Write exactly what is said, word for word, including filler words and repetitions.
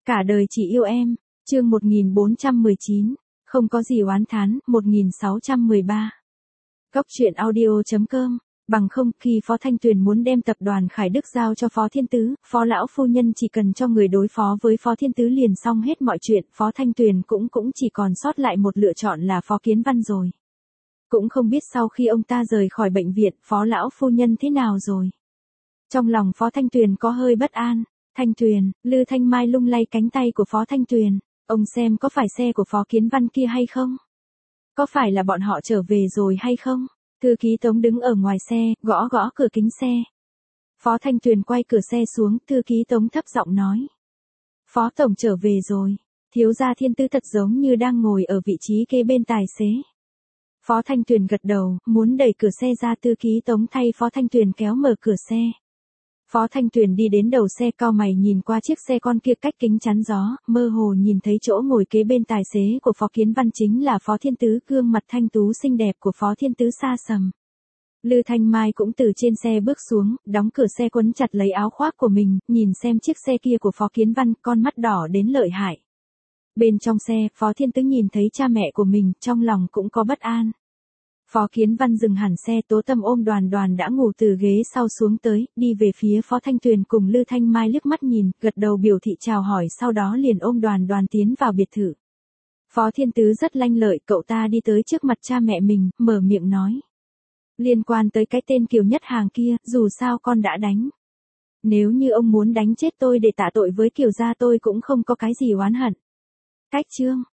Cả đời chỉ yêu em, chương một nghìn bốn trăm mười chín, không có gì oán thán, một nghìn sáu trăm mười ba. Góc truyện audio chấm com, bằng không, khi Phó Thanh Tuyền muốn đem tập đoàn Khải Đức giao cho Phó Thiên Tứ, Phó lão phu nhân chỉ cần cho người đối phó với Phó Thiên Tứ liền xong hết mọi chuyện, Phó Thanh Tuyền cũng cũng chỉ còn sót lại một lựa chọn là Phó Kiến Văn rồi. Cũng không biết sau khi ông ta rời khỏi bệnh viện, Phó lão phu nhân thế nào rồi. Trong lòng Phó Thanh Tuyền có hơi bất an. Thanh Tuyền, Lư Thanh Mai lung lay cánh tay của Phó Thanh Tuyền, ông xem có phải xe của Phó Kiến Văn kia hay không? Có phải là bọn họ trở về rồi hay không? Thư ký Tống đứng ở ngoài xe, gõ gõ cửa kính xe. Phó Thanh Tuyền quay cửa xe xuống, thư ký Tống thấp giọng nói. Phó Tổng trở về rồi, thiếu gia Thiên Tứ thật giống như đang ngồi ở vị trí kế bên tài xế. Phó Thanh Tuyền gật đầu, muốn đẩy cửa xe ra, thư ký Tống thay Phó Thanh Tuyền kéo mở cửa xe. Phó Thanh Tuyền đi đến đầu xe, cau mày nhìn qua chiếc xe con kia cách kính chắn gió, mơ hồ nhìn thấy chỗ ngồi kế bên tài xế của Phó Kiến Văn chính là Phó Thiên Tứ, gương mặt thanh tú xinh đẹp của Phó Thiên Tứ xa sầm. Lư Thanh Mai cũng từ trên xe bước xuống, đóng cửa xe, quấn chặt lấy áo khoác của mình, nhìn xem chiếc xe kia của Phó Kiến Văn, con mắt đỏ đến lợi hại. Bên trong xe, Phó Thiên Tứ nhìn thấy cha mẹ của mình, trong lòng cũng có bất an. Phó Kiến Văn dừng hẳn xe, Tố Tâm ôm Đoàn Đoàn đã ngủ từ ghế sau xuống tới, đi về phía Phó Thanh Tuyền cùng Lư Thanh Mai liếc mắt nhìn, gật đầu biểu thị chào hỏi, sau đó liền ôm Đoàn Đoàn tiến vào biệt thự. Phó Thiên Tứ rất lanh lợi, cậu ta đi tới trước mặt cha mẹ mình, mở miệng nói. Liên quan tới cái tên Kiều Nhất Hàng kia, dù sao con đã đánh. Nếu như ông muốn đánh chết tôi để tạ tội với Kiều gia tôi cũng không có cái gì oán hận. Cách chương,